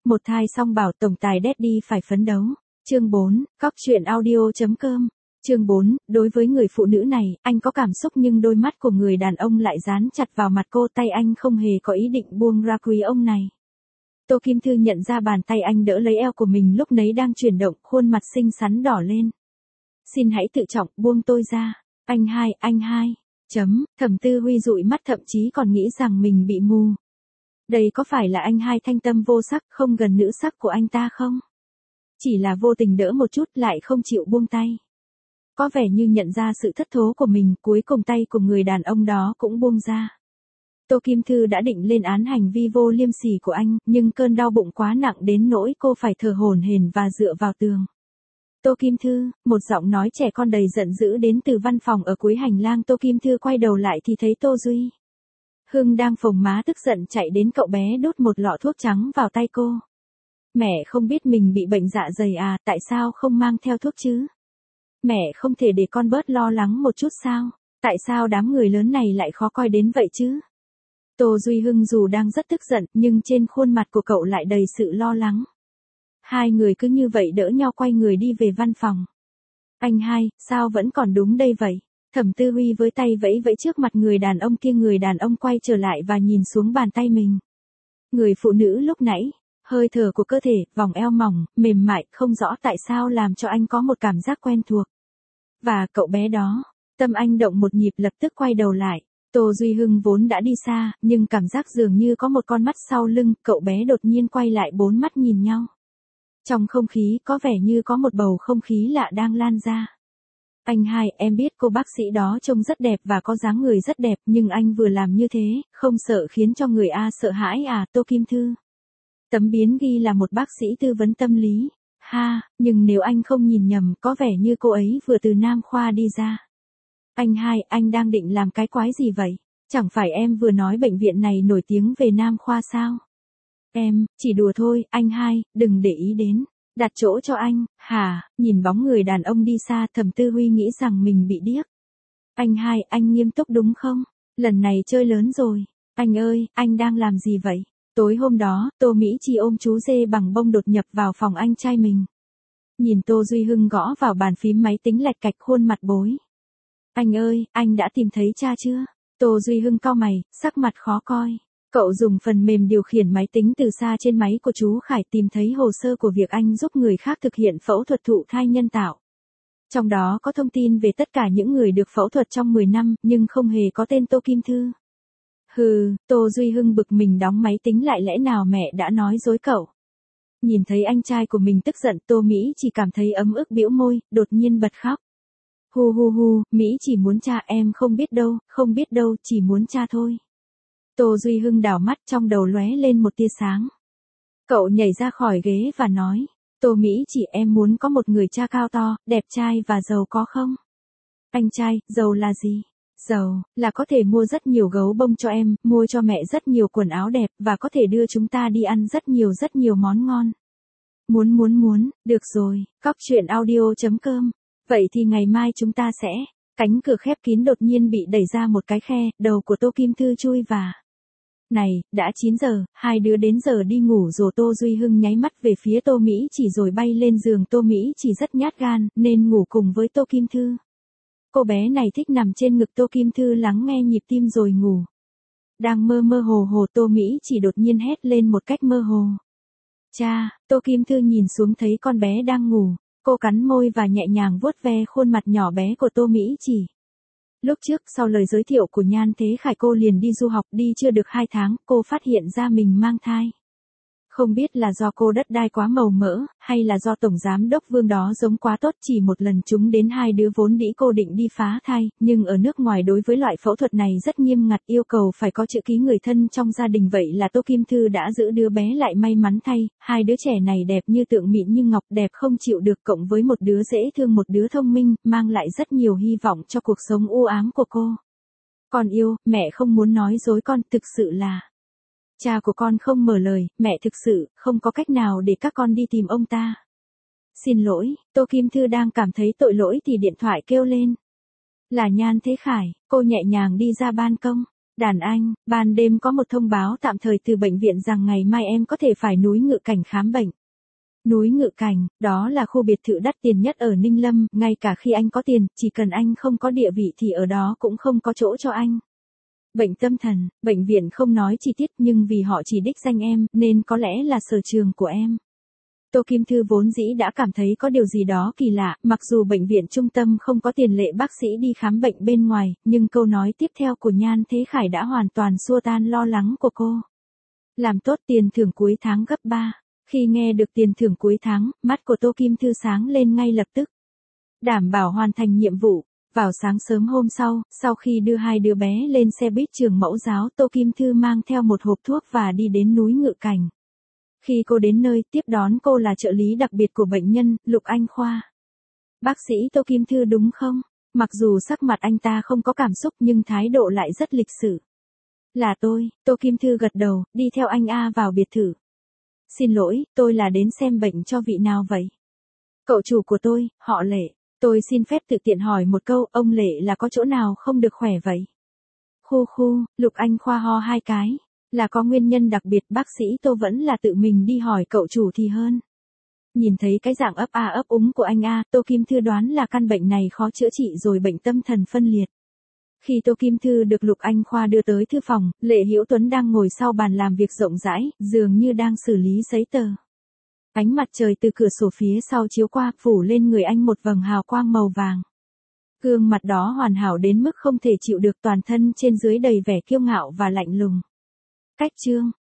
Một thai song bảo tổng tài Daddy phải phấn đấu. Chương 4, Cóc truyện audio.com. Chương 4, đối với người phụ nữ này, anh có cảm xúc nhưng đôi mắt của người đàn ông lại dán chặt vào mặt cô, tay anh không hề có ý định buông ra quý ông này. Tô Kim Thư nhận ra bàn tay anh đỡ lấy eo của mình lúc nấy đang chuyển động, khuôn mặt xinh xắn đỏ lên. Xin hãy tự trọng, buông tôi ra. Anh hai. Thẩm Tư Huy dụi mắt, thậm chí còn nghĩ rằng mình bị mù. Đây có phải là anh hai thanh tâm vô sắc, không gần nữ sắc của anh ta không? Chỉ là vô tình đỡ một chút lại không chịu buông tay. Có vẻ như nhận ra sự thất thố của mình, cuối cùng tay của người đàn ông đó cũng buông ra. Tô Kim Thư đã định lên án hành vi vô liêm sỉ của anh, nhưng cơn đau bụng quá nặng đến nỗi cô phải thở hổn hển và dựa vào tường. Tô Kim Thư, một giọng nói trẻ con đầy giận dữ đến từ văn phòng ở cuối hành lang. Tô Kim Thư quay đầu lại thì thấy Tô Duy Hưng đang phồng má tức giận chạy đến, cậu bé đút một lọ thuốc trắng vào tay cô. Mẹ không biết mình bị bệnh dạ dày à, tại sao không mang theo thuốc chứ? Mẹ không thể để con bớt lo lắng một chút sao? Tại sao đám người lớn này lại khó coi đến vậy chứ? Tô Duy Hưng dù đang rất tức giận, nhưng trên khuôn mặt của cậu lại đầy sự lo lắng. Hai người cứ như vậy đỡ nhau quay người đi về văn phòng. Anh hai, sao vẫn còn đúng đây vậy? Thẩm Tư Huy với tay vẫy vẫy trước mặt người đàn ông kia. Người đàn ông quay trở lại và nhìn xuống bàn tay mình. Người phụ nữ lúc nãy, hơi thở của cơ thể, vòng eo mỏng, mềm mại, không rõ tại sao làm cho anh có một cảm giác quen thuộc. Và cậu bé đó, tâm anh động một nhịp, lập tức quay đầu lại. Tô Duy Hưng vốn đã đi xa, nhưng cảm giác dường như có một con mắt sau lưng, cậu bé đột nhiên quay lại, bốn mắt nhìn nhau. Trong không khí có vẻ như có một bầu không khí lạ đang lan ra. Anh hai, em biết cô bác sĩ đó trông rất đẹp và có dáng người rất đẹp, nhưng anh vừa làm như thế, không sợ khiến cho người A sợ hãi à? Tô Kim Thư. Tấm biến ghi là một bác sĩ tư vấn tâm lý. Ha, nhưng nếu anh không nhìn nhầm, có vẻ như cô ấy vừa từ Nam Khoa đi ra. Anh hai, anh đang định làm cái quái gì vậy? Chẳng phải em vừa nói bệnh viện này nổi tiếng về Nam Khoa sao? Em, chỉ đùa thôi, anh hai, đừng để ý đến. Đặt chỗ cho anh. Hả? Nhìn bóng người đàn ông đi xa, Thẩm Tư Huy nghĩ rằng mình bị điếc. Anh hai, anh nghiêm túc đúng không? Lần này chơi lớn rồi. Anh ơi, anh đang làm gì vậy? Tối hôm đó, Tô Mỹ Chi ôm chú dê bằng bông đột nhập vào phòng anh trai mình. Nhìn Tô Duy Hưng gõ vào bàn phím máy tính lạch cạch, khuôn mặt bối. Anh ơi, anh đã tìm thấy cha chưa? Tô Duy Hưng cau mày, sắc mặt khó coi. Cậu dùng phần mềm điều khiển máy tính từ xa trên máy của chú Khải, tìm thấy hồ sơ của việc anh giúp người khác thực hiện phẫu thuật thụ thai nhân tạo. Trong đó có thông tin về tất cả những người được phẫu thuật trong 10 năm, nhưng không hề có tên Tô Kim Thư. Hừ, Tô Duy Hưng bực mình đóng máy tính lại, lẽ nào mẹ đã nói dối cậu? Nhìn thấy anh trai của mình tức giận, Tô Mỹ chỉ cảm thấy ấm ức, bĩu môi, đột nhiên bật khóc. Hu, Mỹ chỉ muốn cha, em không biết đâu, chỉ muốn cha thôi. Tô Duy Hưng đảo mắt, trong đầu lóe lên một tia sáng. Cậu nhảy ra khỏi ghế và nói, Tô Mỹ chỉ, em muốn có một người cha cao to, đẹp trai và giàu có không? Anh trai, giàu là gì? Giàu, là có thể mua rất nhiều gấu bông cho em, mua cho mẹ rất nhiều quần áo đẹp, và có thể đưa chúng ta đi ăn rất nhiều món ngon. Muốn, được rồi, Cóc truyện audio.com. Vậy thì ngày mai chúng ta sẽ... Cánh cửa khép kín đột nhiên bị đẩy ra một cái khe, đầu của Tô Kim Thư chui vào. Này, đã 9 giờ, hai đứa đến giờ đi ngủ rồi. Tô Duy Hưng nháy mắt về phía Tô Mỹ chỉ rồi bay lên giường. Tô Mỹ chỉ rất nhát gan, nên ngủ cùng với Tô Kim Thư. Cô bé này thích nằm trên ngực Tô Kim Thư lắng nghe nhịp tim rồi ngủ. Đang mơ hồ, Tô Mỹ chỉ đột nhiên hét lên một cách mơ hồ. Cha, Tô Kim Thư nhìn xuống thấy con bé đang ngủ. Cô cắn môi và nhẹ nhàng vuốt ve khuôn mặt nhỏ bé của Tô Mỹ chỉ. Lúc trước, sau lời giới thiệu của Nhan Thế Khải, cô liền đi du học, đi chưa được 2 tháng, cô phát hiện ra mình mang thai. Không biết là do cô đất đai quá màu mỡ, hay là do tổng giám đốc Vương đó giống quá tốt, chỉ một lần chúng đến hai đứa vốn dĩ cô định đi phá thai, nhưng ở nước ngoài đối với loại phẫu thuật này rất nghiêm ngặt, yêu cầu phải có chữ ký người thân trong gia đình, vậy là Tô Kim Thư đã giữ đứa bé lại. May mắn thay, hai đứa trẻ này đẹp như tượng, mịn như ngọc, đẹp không chịu được, cộng với một đứa dễ thương, một đứa thông minh, mang lại rất nhiều hy vọng cho cuộc sống u ám của cô. Con yêu, mẹ không muốn nói dối con, thực sự là... Cha của con không mở lời, mẹ thực sự không có cách nào để các con đi tìm ông ta. Xin lỗi, Tô Kim Thư đang cảm thấy tội lỗi thì điện thoại kêu lên. Là Nhan Thế Khải, cô nhẹ nhàng đi ra ban công. Đàn anh, ban đêm có một thông báo tạm thời từ bệnh viện rằng ngày mai em có thể phải núi Ngự Cảnh khám bệnh. Núi Ngự Cảnh, đó là khu biệt thự đắt tiền nhất ở Ninh Lâm, ngay cả khi anh có tiền, chỉ cần anh không có địa vị thì ở đó cũng không có chỗ cho anh. Bệnh tâm thần, bệnh viện không nói chi tiết nhưng vì họ chỉ đích danh em, nên có lẽ là sở trường của em. Tô Kim Thư vốn dĩ đã cảm thấy có điều gì đó kỳ lạ, mặc dù bệnh viện trung tâm không có tiền lệ bác sĩ đi khám bệnh bên ngoài, nhưng câu nói tiếp theo của Nhan Thế Khải đã hoàn toàn xua tan lo lắng của cô. Làm tốt tiền thưởng cuối tháng gấp 3. Khi nghe được tiền thưởng cuối tháng, mắt của Tô Kim Thư sáng lên ngay lập tức. Đảm bảo hoàn thành nhiệm vụ. Vào sáng sớm hôm sau khi đưa hai đứa bé lên xe buýt trường mẫu giáo, Tô Kim Thư mang theo một hộp thuốc và đi đến núi Ngự Cảnh. Khi cô đến nơi, tiếp đón cô là trợ lý đặc biệt của bệnh nhân, Lục Anh Khoa. Bác sĩ Tô Kim Thư đúng không? Mặc dù sắc mặt anh ta không có cảm xúc nhưng thái độ lại rất lịch sự. Là tôi, Tô Kim Thư gật đầu, đi theo anh A vào biệt thự. Xin lỗi, tôi là đến xem bệnh cho vị nào vậy? Cậu chủ của tôi, họ Lệ. Tôi xin phép tự tiện hỏi một câu, ông Lệ là có chỗ nào không được khỏe vậy? Khu, Lục Anh Khoa ho hai cái. Là có nguyên nhân đặc biệt, bác sĩ Tô vẫn là tự mình đi hỏi cậu chủ thì hơn. Nhìn thấy cái dạng ấp a ấp úng của anh A, Tô Kim Thư đoán là căn bệnh này khó chữa trị rồi, bệnh tâm thần phân liệt. Khi Tô Kim Thư được Lục Anh Khoa đưa tới thư phòng, Lệ Hữu Tuấn đang ngồi sau bàn làm việc rộng rãi, dường như đang xử lý giấy tờ. Ánh mặt trời từ cửa sổ phía sau chiếu qua, phủ lên người anh một vầng hào quang màu vàng. Gương mặt đó hoàn hảo đến mức không thể chịu được, toàn thân trên dưới đầy vẻ kiêu ngạo và lạnh lùng. Cách chương,